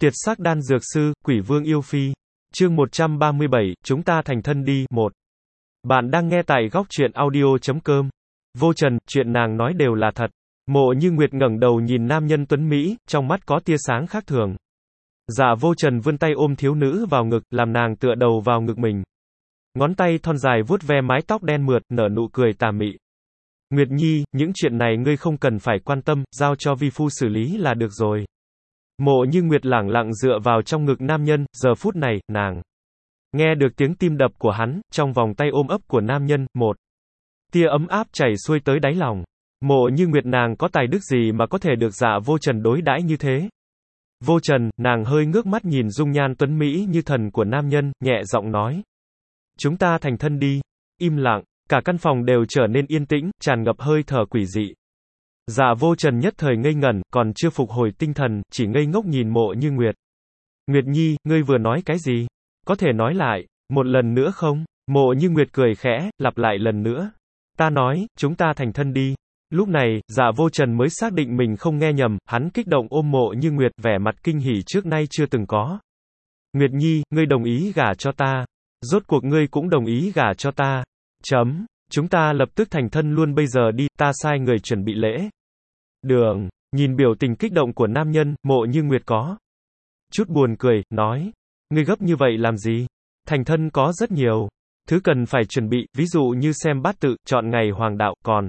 Tiệt sắc đan dược sư, quỷ vương yêu phi. Chương 137, chúng ta thành thân đi. 1. Bạn đang nghe tại góc truyện audio.com. Vô Trần, chuyện nàng nói đều là thật. Mộ Như Nguyệt ngẩng đầu nhìn nam nhân tuấn Mỹ, trong mắt có tia sáng khác thường. Dạ Vô Trần vươn tay ôm thiếu nữ vào ngực, làm nàng tựa đầu vào ngực mình. Ngón tay thon dài vuốt ve mái tóc đen mượt, nở nụ cười tà mị. Nguyệt Nhi, những chuyện này ngươi không cần phải quan tâm, giao cho vi phu xử lý là được rồi. Mộ Như Nguyệt lẳng lặng dựa vào trong ngực nam nhân, giờ phút này, nàng nghe được tiếng tim đập của hắn, trong vòng tay ôm ấp của nam nhân, một tia ấm áp chảy xuôi tới đáy lòng. Mộ Như Nguyệt nàng có tài đức gì mà có thể được Dạ Vô Trần đối đãi như thế? Vô Trần, nàng hơi ngước mắt nhìn dung nhan tuấn mỹ như thần của nam nhân, nhẹ giọng nói. Chúng ta thành thân đi. Im lặng, cả căn phòng đều trở nên yên tĩnh, tràn ngập hơi thở quỷ dị. Dạ Vô Trần nhất thời ngây ngẩn, còn chưa phục hồi tinh thần, chỉ ngây ngốc nhìn Mộ Như Nguyệt. Nguyệt Nhi, ngươi vừa nói cái gì? Có thể nói lại, một lần nữa không? Mộ Như Nguyệt cười khẽ, lặp lại lần nữa. Ta nói, chúng ta thành thân đi. Lúc này, Dạ Vô Trần mới xác định mình không nghe nhầm, hắn kích động ôm Mộ Như Nguyệt, vẻ mặt kinh hỉ trước nay chưa từng có. Nguyệt Nhi, ngươi đồng ý gả cho ta. Rốt cuộc ngươi cũng đồng ý gả cho ta. Chúng ta lập tức thành thân luôn bây giờ đi, ta sai người chuẩn bị lễ. Đường, nhìn biểu tình kích động của nam nhân, Mộ Như Nguyệt có chút buồn cười, nói. Ngươi gấp như vậy làm gì? Thành thân có rất nhiều thứ cần phải chuẩn bị, ví dụ như xem bát tự, chọn ngày hoàng đạo, còn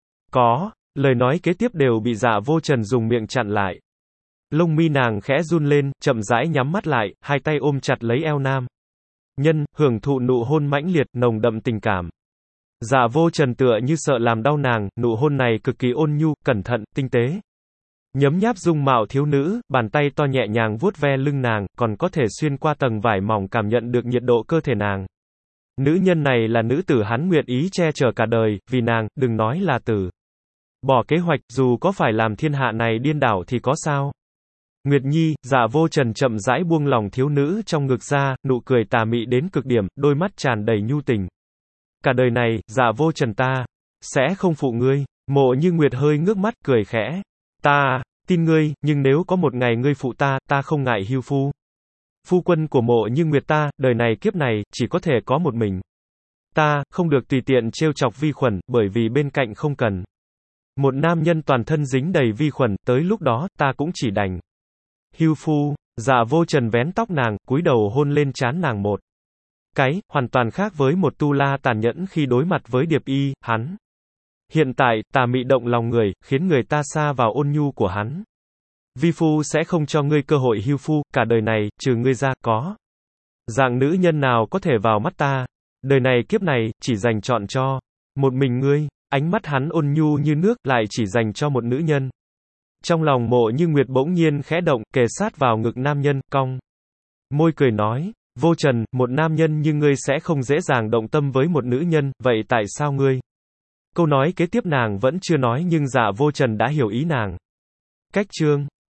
có, lời nói kế tiếp đều bị Dạ Vô Trần dùng miệng chặn lại. Lông mi nàng khẽ run lên, chậm rãi nhắm mắt lại, hai tay ôm chặt lấy eo nam nhân, hưởng thụ nụ hôn mãnh liệt, nồng đậm tình cảm. Dạ Vô Trần tựa như sợ làm đau nàng, nụ hôn này cực kỳ ôn nhu, cẩn thận, tinh tế. Nhấm nháp dung mạo thiếu nữ, bàn tay to nhẹ nhàng vuốt ve lưng nàng, còn có thể xuyên qua tầng vải mỏng cảm nhận được nhiệt độ cơ thể nàng. Nữ nhân này là nữ tử hắn nguyện ý che chở cả đời, vì nàng, đừng nói là tử. Bỏ kế hoạch, dù có phải làm thiên hạ này điên đảo thì có sao? Nguyệt Nhi, Dạ Vô Trần chậm rãi buông lòng thiếu nữ trong ngực ra, nụ cười tà mị đến cực điểm, đôi mắt tràn đầy nhu tình. Cả đời này, Dạ Vô Trần ta sẽ không phụ ngươi. Mộ Như Nguyệt hơi ngước mắt, cười khẽ. Ta tin ngươi, nhưng nếu có một ngày ngươi phụ ta, ta không ngại hưu phu. Phu quân của Mộ Như Nguyệt ta, đời này kiếp này, chỉ có thể có một mình. Ta, không được tùy tiện trêu chọc vi khuẩn, bởi vì bên cạnh không cần một nam nhân toàn thân dính đầy vi khuẩn, tới lúc đó, ta cũng chỉ đành hưu phu. Dạ Vô Trần vén tóc nàng, cúi đầu hôn lên trán nàng một cái, hoàn toàn khác với một tu la tàn nhẫn khi đối mặt với Điệp Y, hắn. Hiện tại, tà mị động lòng người, khiến người ta xa vào ôn nhu của hắn. Vi phu sẽ không cho ngươi cơ hội hưu phu, cả đời này, trừ ngươi ra, có dạng nữ nhân nào có thể vào mắt ta. Đời này kiếp này, chỉ dành chọn cho một mình ngươi. Ánh mắt hắn ôn nhu như nước, lại chỉ dành cho một nữ nhân. Trong lòng Mộ Như Nguyệt bỗng nhiên khẽ động, kề sát vào ngực nam nhân, cong môi cười nói. Vô Trần, một nam nhân như ngươi sẽ không dễ dàng động tâm với một nữ nhân, vậy tại sao ngươi? Câu nói kế tiếp nàng vẫn chưa nói nhưng Dạ Vô Trần đã hiểu ý nàng. Cách chương